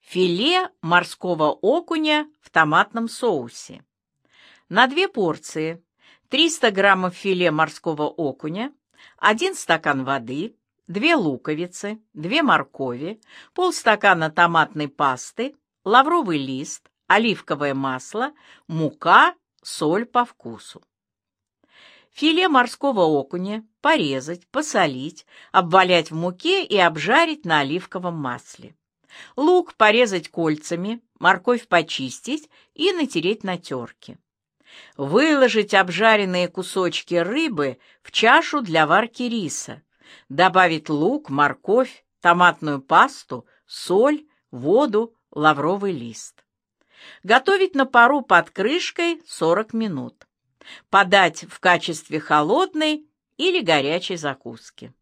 Филе морского окуня в томатном соусе. На 2 порции 300 граммов филе морского окуня, 1 стакан воды, 2 луковицы, 2 моркови, полстакана томатной пасты, лавровый лист, оливковое масло, мука, соль по вкусу. Филе морского окуня порезать, посолить, обвалять в муке и обжарить на оливковом масле. Лук порезать кольцами, морковь почистить и натереть на терке. Выложить обжаренные кусочки рыбы в чашу для варки риса. Добавить лук, морковь, томатную пасту, соль, воду, лавровый лист. Готовить на пару под крышкой 40 минут. Подать в качестве холодной или горячей закуски.